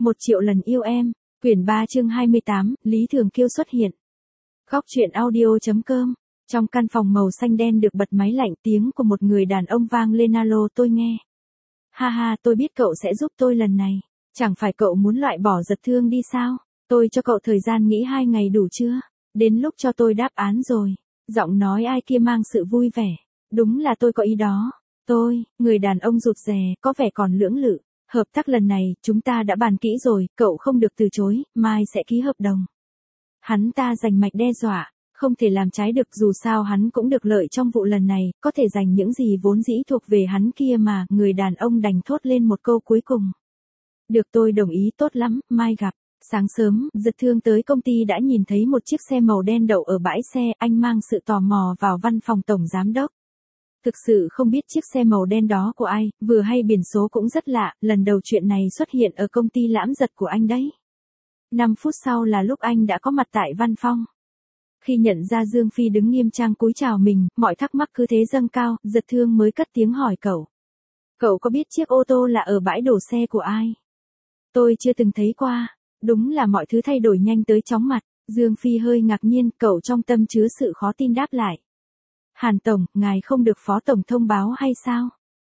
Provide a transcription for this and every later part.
1 triệu lần yêu em, quyển 3 chương 28, Lý Thường Kiêu xuất hiện. Góc truyện audio.com. Trong căn phòng màu xanh đen được bật máy lạnh, tiếng của một người đàn ông vang lên. Alo, tôi nghe. Ha ha, tôi biết cậu sẽ giúp tôi lần này. Chẳng phải cậu muốn loại bỏ Giật Thương đi sao? Tôi cho cậu thời gian nghĩ 2 ngày đủ chưa? Đến lúc cho tôi đáp án rồi. Giọng nói ai kia mang sự vui vẻ. Đúng là tôi có ý đó. Người đàn ông rụt rè, có vẻ còn lưỡng lự. Hợp tác lần này, chúng ta đã bàn kỹ rồi, cậu không được từ chối, mai sẽ ký hợp đồng. Hắn ta giành mạch đe dọa, không thể làm trái được, dù sao hắn cũng được lợi trong vụ lần này, có thể giành những gì vốn dĩ thuộc về hắn kia mà. Người đàn ông đành thốt lên một câu cuối cùng. Được, tôi đồng ý, tốt lắm, mai gặp. Sáng sớm, Giật Thương tới công ty đã nhìn thấy một chiếc xe màu đen đậu ở bãi xe, anh mang sự tò mò vào văn phòng tổng giám đốc. Thực sự không biết chiếc xe màu đen đó của ai, vừa hay biển số cũng rất lạ, lần đầu chuyện này xuất hiện ở công ty Lãm Giật của anh đấy. 5 phút sau là lúc anh đã có mặt tại văn phòng. Khi nhận ra Dương Phi đứng nghiêm trang cúi chào mình, mọi thắc mắc cứ thế dâng cao, Giật Thương mới cất tiếng hỏi cậu. Cậu có biết chiếc ô tô là ở bãi đổ xe của ai? Tôi chưa từng thấy qua. Đúng là mọi thứ thay đổi nhanh tới chóng mặt. Dương Phi hơi ngạc nhiên, cậu trong tâm chứa sự khó tin đáp lại. Hàn Tổng, ngài không được Phó Tổng thông báo hay sao?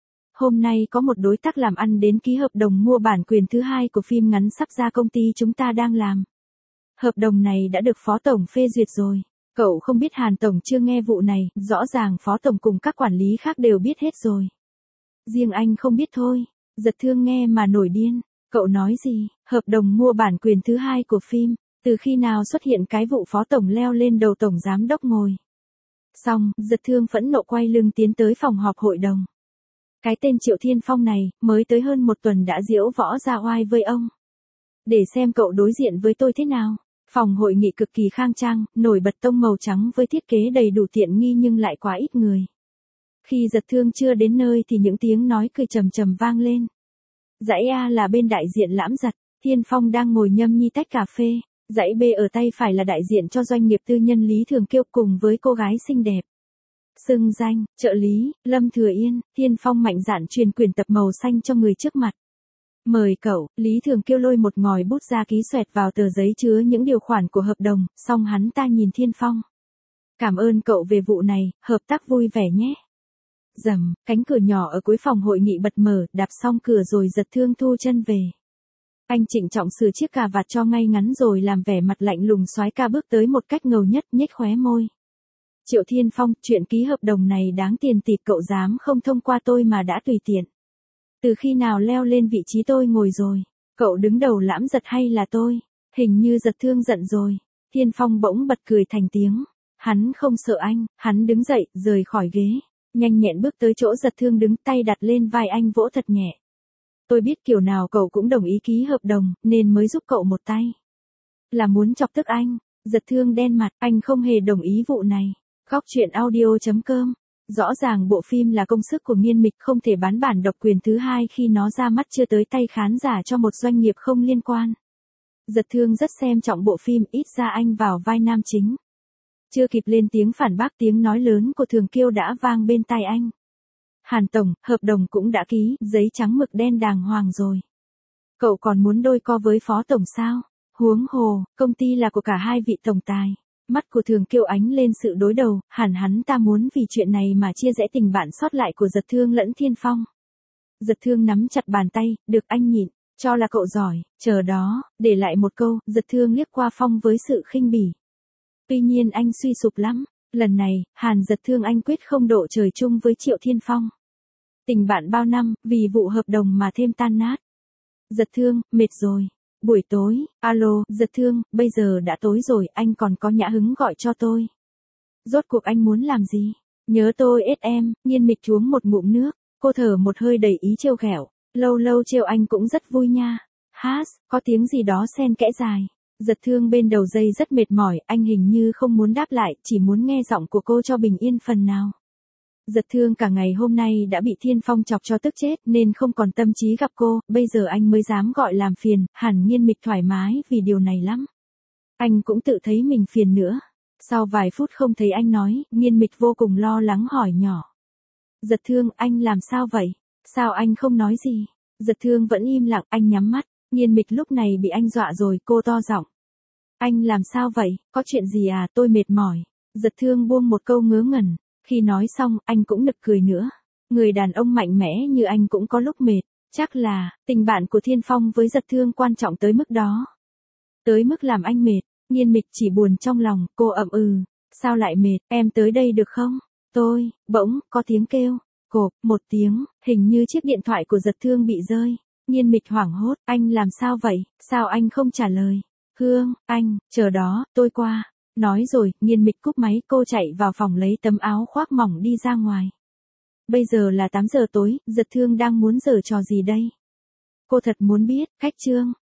Hôm nay có một đối tác làm ăn đến ký hợp đồng mua bản quyền thứ 2 của phim ngắn sắp ra công ty chúng ta đang làm. Hợp đồng này đã được Phó Tổng phê duyệt rồi. Cậu không biết Hàn Tổng chưa nghe vụ này, rõ ràng Phó Tổng cùng các quản lý khác đều biết hết rồi. Riêng anh không biết thôi. Giật Thương nghe mà nổi điên. Cậu nói gì? Hợp đồng mua bản quyền thứ 2 của phim, từ khi nào xuất hiện cái vụ Phó Tổng leo lên đầu Tổng Giám Đốc ngồi? Xong, Giật Thương phẫn nộ quay lưng tiến tới phòng họp hội đồng. Cái tên Triệu Thiên Phong này, mới tới hơn 1 tuần đã diễu võ ra oai với ông. Để xem cậu đối diện với tôi thế nào. Phòng hội nghị cực kỳ khang trang, nổi bật tông màu trắng với thiết kế đầy đủ tiện nghi nhưng lại quá ít người. Khi Giật Thương chưa đến nơi thì những tiếng nói cười trầm trầm vang lên. Dãy A là bên đại diện Lãm Giật, Thiên Phong đang ngồi nhâm nhi tách cà phê. Dãy B ở tay phải là đại diện cho doanh nghiệp tư nhân Lý Thường Kiêu cùng với cô gái xinh đẹp. Xưng danh, trợ lý, Lâm Thừa Yên. Thiên Phong mạnh dạn truyền quyền tập màu xanh cho người trước mặt. Mời cậu. Lý Thường Kiêu lôi một ngòi bút ra ký xoẹt vào tờ giấy chứa những điều khoản của hợp đồng, xong hắn ta nhìn Thiên Phong. Cảm ơn cậu về vụ này, hợp tác vui vẻ nhé. Rầm, cánh cửa nhỏ ở cuối phòng hội nghị bật mở, đạp xong cửa rồi Giật Thương thu chân về. Anh trịnh trọng sửa chiếc cà vạt cho ngay ngắn rồi làm vẻ mặt lạnh lùng soái ca bước tới một cách ngầu nhất, nhếch khóe môi. Triệu Thiên Phong, chuyện ký hợp đồng này đáng tiền tịt, cậu dám không thông qua tôi mà đã tùy tiện. Từ khi nào leo lên vị trí tôi ngồi rồi? Cậu đứng đầu Lãm Giật hay là tôi? Hình như Giật Thương giận rồi. Thiên Phong bỗng bật cười thành tiếng. Hắn không sợ anh, hắn đứng dậy, rời khỏi ghế. Nhanh nhẹn bước tới chỗ Giật Thương đứng, tay đặt lên vai anh vỗ thật nhẹ. Tôi biết kiểu nào cậu cũng đồng ý ký hợp đồng, nên mới giúp cậu một tay. Là muốn chọc tức anh. Giật Thương đen mặt, anh không hề đồng ý vụ này. Góc truyện audio.com. Rõ ràng bộ phim là công sức của Nghiên Mịch, không thể bán bản độc quyền thứ 2 khi nó ra mắt chưa tới tay khán giả cho một doanh nghiệp không liên quan. Giật Thương rất xem trọng bộ phim, ít ra anh vào vai nam chính. Chưa kịp lên tiếng phản bác, tiếng nói lớn của Thường Kiêu đã vang bên tai anh. Hàn Tổng, hợp đồng cũng đã ký, giấy trắng mực đen đàng hoàng rồi. Cậu còn muốn đôi co với Phó Tổng sao? Huống hồ, công ty là của cả hai vị tổng tài. Mắt của Thường Kiêu ánh lên sự đối đầu, hẳn hắn ta muốn vì chuyện này mà chia rẽ tình bạn sót lại của Giật Thương lẫn Thiên Phong. Giật Thương nắm chặt bàn tay, được anh nhịn, cho là cậu giỏi, chờ đó, để lại một câu, Giật Thương liếc qua Phong với sự khinh bỉ. Tuy nhiên anh suy sụp lắm, lần này, Hàn Giật Thương anh quyết không độ trời chung với Triệu Thiên Phong. Tình bạn bao năm, vì vụ hợp đồng mà thêm tan nát. Giật Thương, mệt rồi. Buổi tối, alo, Giật Thương, bây giờ đã tối rồi, anh còn có nhã hứng gọi cho tôi. Rốt cuộc anh muốn làm gì? Nhớ tôi em, Nghiên Mịch uống một ngụm nước, cô thở một hơi đầy ý trêu ghẹo, lâu lâu trêu anh cũng rất vui nha. Hát, có tiếng gì đó xen kẽ dài. Giật Thương bên đầu dây rất mệt mỏi, anh hình như không muốn đáp lại, chỉ muốn nghe giọng của cô cho bình yên phần nào. Giật Thương cả ngày hôm nay đã bị Thiên Phong chọc cho tức chết nên không còn tâm trí gặp cô, bây giờ anh mới dám gọi làm phiền, hẳn Nghiên Mịch thoải mái vì điều này lắm. Anh cũng tự thấy mình phiền nữa. Sau vài phút không thấy anh nói, Nghiên Mịch vô cùng lo lắng hỏi nhỏ. Giật Thương, anh làm sao vậy? Sao anh không nói gì? Giật Thương vẫn im lặng, anh nhắm mắt. Nhiên Mịch lúc này bị anh dọa rồi, cô to giọng. Anh làm sao vậy, có chuyện gì à, tôi mệt mỏi. Giật Thương buông một câu ngớ ngẩn, khi nói xong, anh cũng nực cười nữa. Người đàn ông mạnh mẽ như anh cũng có lúc mệt, chắc là, tình bạn của Thiên Phong với Giật Thương quan trọng tới mức đó. Tới mức làm anh mệt, Nhiên Mịch chỉ buồn trong lòng, cô ậm sao lại mệt, em tới đây được không? Bỗng, có tiếng kêu, cộp, một tiếng, hình như chiếc điện thoại của Giật Thương bị rơi. Nhiên Mịch hoảng hốt, anh làm sao vậy, sao anh không trả lời? Hương, anh, chờ đó, tôi qua. Nói rồi, Nhiên Mịch cúp máy, cô chạy vào phòng lấy tấm áo khoác mỏng đi ra ngoài. Bây giờ là 8 giờ tối, Giật Thương đang muốn giở trò gì đây? Cô thật muốn biết, khách Trương,